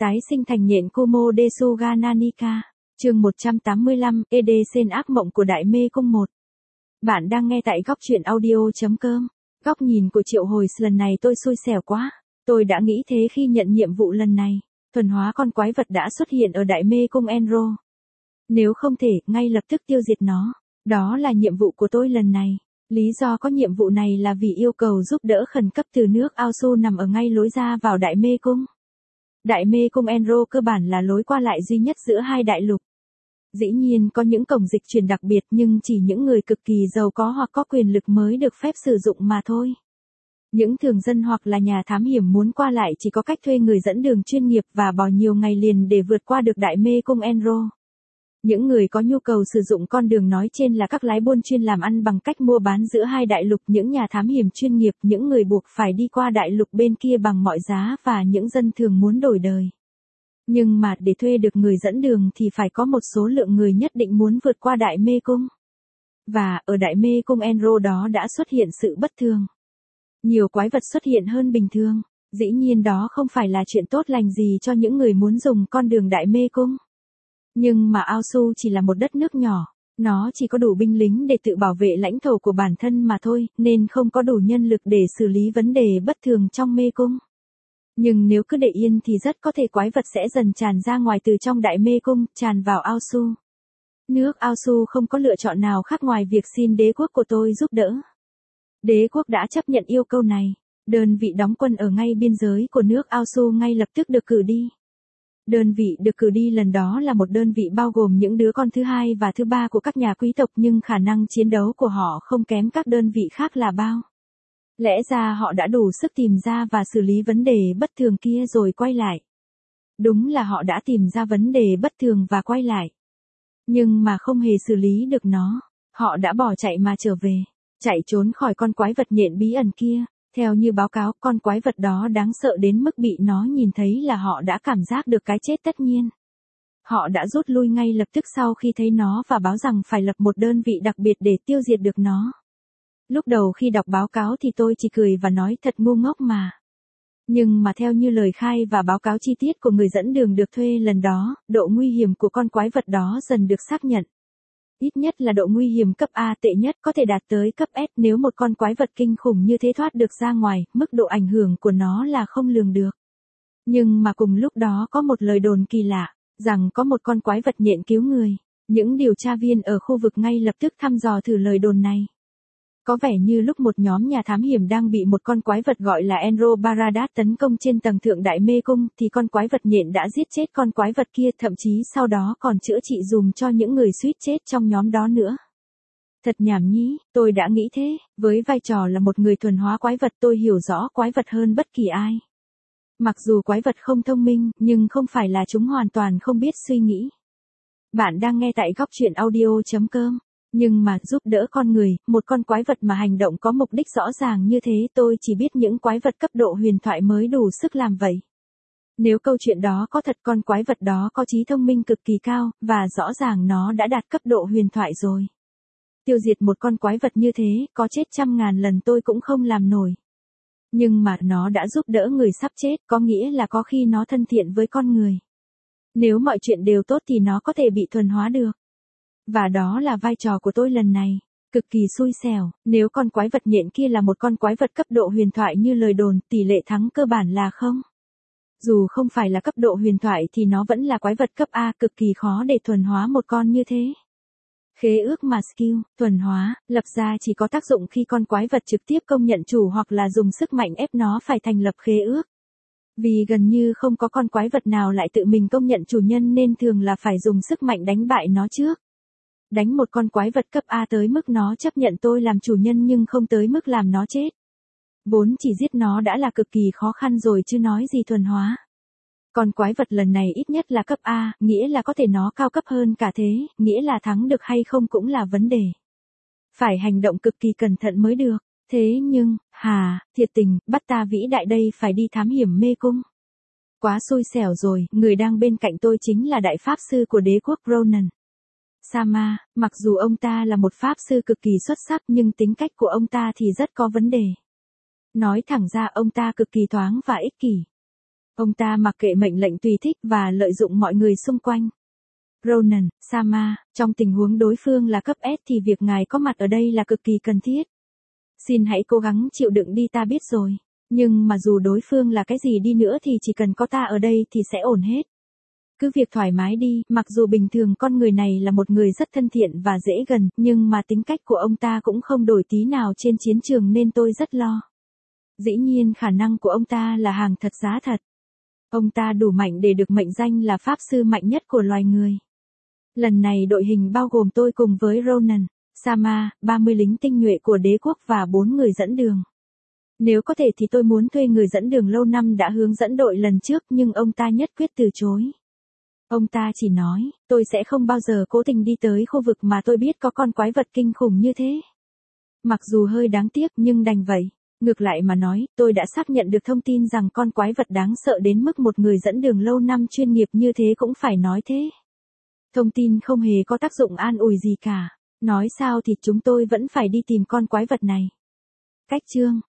Tái sinh thành nhện Kumo Desuga Nanika. Chương 185, Edesen ác mộng của Đại Mê Cung 1. Bạn đang nghe tại góc truyện audio.com. Góc nhìn của Triệu Hồi, lần này tôi xui xẻo quá. Tôi đã nghĩ thế khi nhận nhiệm vụ lần này. Thuần hóa con quái vật đã xuất hiện ở Đại Mê Cung Enro. Nếu không thể, ngay lập tức tiêu diệt nó. Đó là nhiệm vụ của tôi lần này. Lý do có nhiệm vụ này là vì yêu cầu giúp đỡ khẩn cấp từ nước Ao Su nằm ở ngay lối ra vào Đại Mê Cung. Đại Mê Cung Enro cơ bản là lối qua lại duy nhất giữa hai đại lục. Dĩ nhiên có những cổng dịch chuyển đặc biệt nhưng chỉ những người cực kỳ giàu có hoặc có quyền lực mới được phép sử dụng mà thôi. Những thường dân hoặc là nhà thám hiểm muốn qua lại chỉ có cách thuê người dẫn đường chuyên nghiệp và bỏ nhiều ngày liền để vượt qua được Đại Mê Cung Enro. Những người có nhu cầu sử dụng con đường nói trên là các lái buôn chuyên làm ăn bằng cách mua bán giữa hai đại lục, những nhà thám hiểm chuyên nghiệp, những người buộc phải đi qua đại lục bên kia bằng mọi giá và những dân thường muốn đổi đời. Nhưng mà để thuê được người dẫn đường thì phải có một số lượng người nhất định muốn vượt qua Đại Mê Cung. Và ở Đại Mê Cung Enro đó đã xuất hiện sự bất thường. Nhiều quái vật xuất hiện hơn bình thường. Dĩ nhiên đó không phải là chuyện tốt lành gì cho những người muốn dùng con đường Đại Mê Cung. Nhưng mà Ao Su chỉ là một đất nước nhỏ, nó chỉ có đủ binh lính để tự bảo vệ lãnh thổ của bản thân mà thôi, nên không có đủ nhân lực để xử lý vấn đề bất thường trong mê cung. Nhưng nếu cứ để yên thì rất có thể quái vật sẽ dần tràn ra ngoài từ trong Đại Mê Cung, tràn vào Ao Su. Nước Ao Su không có lựa chọn nào khác ngoài việc xin đế quốc của tôi giúp đỡ. Đế quốc đã chấp nhận yêu cầu này. Đơn vị đóng quân ở ngay biên giới của nước Ao Su ngay lập tức được cử đi. Đơn vị được cử đi lần đó là một đơn vị bao gồm những đứa con thứ hai và thứ ba của các nhà quý tộc, nhưng khả năng chiến đấu của họ không kém các đơn vị khác là bao. Lẽ ra họ đã đủ sức tìm ra và xử lý vấn đề bất thường kia rồi quay lại. Đúng là họ đã tìm ra vấn đề bất thường và quay lại. Nhưng mà không hề xử lý được nó. Họ đã bỏ chạy mà trở về. Chạy trốn khỏi con quái vật nhện bí ẩn kia. Theo như báo cáo, con quái vật đó đáng sợ đến mức bị nó nhìn thấy là họ đã cảm giác được cái chết tất nhiên. Họ đã rút lui ngay lập tức sau khi thấy nó và báo rằng phải lập một đơn vị đặc biệt để tiêu diệt được nó. Lúc đầu khi đọc báo cáo thì tôi chỉ cười và nói thật ngu ngốc mà. Nhưng mà theo như lời khai và báo cáo chi tiết của người dẫn đường được thuê lần đó, độ nguy hiểm của con quái vật đó dần được xác nhận. Ít nhất là độ nguy hiểm cấp A, tệ nhất có thể đạt tới cấp S. Nếu một con quái vật kinh khủng như thế thoát được ra ngoài, mức độ ảnh hưởng của nó là không lường được. Nhưng mà cùng lúc đó có một lời đồn kỳ lạ, rằng có một con quái vật nhện cứu người. Những điều tra viên ở khu vực ngay lập tức thăm dò thử lời đồn này. Có vẻ như lúc một nhóm nhà thám hiểm đang bị một con quái vật gọi là Enro Baradat tấn công trên tầng thượng Đại Mê Cung, thì con quái vật nhện đã giết chết con quái vật kia, thậm chí sau đó còn chữa trị dùm cho những người suýt chết trong nhóm đó nữa. Thật nhảm nhí, tôi đã nghĩ thế, với vai trò là một người thuần hóa quái vật tôi hiểu rõ quái vật hơn bất kỳ ai. Mặc dù quái vật không thông minh, nhưng không phải là chúng hoàn toàn không biết suy nghĩ. Bạn đang nghe tại góc truyện audio.com. Nhưng mà giúp đỡ con người, một con quái vật mà hành động có mục đích rõ ràng như thế, tôi chỉ biết những quái vật cấp độ huyền thoại mới đủ sức làm vậy. Nếu câu chuyện đó có thật, con quái vật đó có trí thông minh cực kỳ cao, và rõ ràng nó đã đạt cấp độ huyền thoại rồi. Tiêu diệt một con quái vật như thế, có chết 100.000 lần tôi cũng không làm nổi. Nhưng mà nó đã giúp đỡ người sắp chết, có nghĩa là có khi nó thân thiện với con người. Nếu mọi chuyện đều tốt thì nó có thể bị thuần hóa được. Và đó là vai trò của tôi lần này. Cực kỳ xui xẻo, nếu con quái vật nhện kia là một con quái vật cấp độ huyền thoại như lời đồn, tỷ lệ thắng cơ bản là không. Dù không phải là cấp độ huyền thoại thì nó vẫn là quái vật cấp A, cực kỳ khó để thuần hóa một con như thế. Khế ước mà skill, thuần hóa, lập ra chỉ có tác dụng khi con quái vật trực tiếp công nhận chủ hoặc là dùng sức mạnh ép nó phải thành lập khế ước. Vì gần như không có con quái vật nào lại tự mình công nhận chủ nhân nên thường là phải dùng sức mạnh đánh bại nó trước. Đánh một con quái vật cấp A tới mức nó chấp nhận tôi làm chủ nhân nhưng không tới mức làm nó chết. Vốn chỉ giết nó đã là cực kỳ khó khăn rồi chứ nói gì thuần hóa. Con quái vật lần này ít nhất là cấp A, nghĩa là có thể nó cao cấp hơn cả thế, nghĩa là thắng được hay không cũng là vấn đề. Phải hành động cực kỳ cẩn thận mới được. Thế nhưng, thiệt tình, bắt ta vĩ đại đây phải đi thám hiểm mê cung. Quá xui xẻo rồi, người đang bên cạnh tôi chính là đại pháp sư của đế quốc Ronan. Sama, mặc dù ông ta là một pháp sư cực kỳ xuất sắc nhưng tính cách của ông ta thì rất có vấn đề. Nói thẳng ra ông ta cực kỳ thoáng và ích kỷ. Ông ta mặc kệ mệnh lệnh tùy thích và lợi dụng mọi người xung quanh. Ronan, Sama, trong tình huống đối phương là cấp S thì việc ngài có mặt ở đây là cực kỳ cần thiết. Xin hãy cố gắng chịu đựng đi, ta biết rồi. Nhưng mà dù đối phương là cái gì đi nữa thì chỉ cần có ta ở đây thì sẽ ổn hết. Cứ việc thoải mái đi, mặc dù bình thường con người này là một người rất thân thiện và dễ gần, nhưng mà tính cách của ông ta cũng không đổi tí nào trên chiến trường nên tôi rất lo. Dĩ nhiên khả năng của ông ta là hàng thật giá thật. Ông ta đủ mạnh để được mệnh danh là pháp sư mạnh nhất của loài người. Lần này đội hình bao gồm tôi cùng với Ronan, Sama, 30 lính tinh nhuệ của đế quốc và 4 người dẫn đường. Nếu có thể thì tôi muốn thuê người dẫn đường lâu năm đã hướng dẫn đội lần trước nhưng ông ta nhất quyết từ chối. Ông ta chỉ nói, tôi sẽ không bao giờ cố tình đi tới khu vực mà tôi biết có con quái vật kinh khủng như thế. Mặc dù hơi đáng tiếc nhưng đành vậy. Ngược lại mà nói, tôi đã xác nhận được thông tin rằng con quái vật đáng sợ đến mức một người dẫn đường lâu năm chuyên nghiệp như thế cũng phải nói thế. Thông tin không hề có tác dụng an ủi gì cả. Nói sao thì chúng tôi vẫn phải đi tìm con quái vật này. Cách chương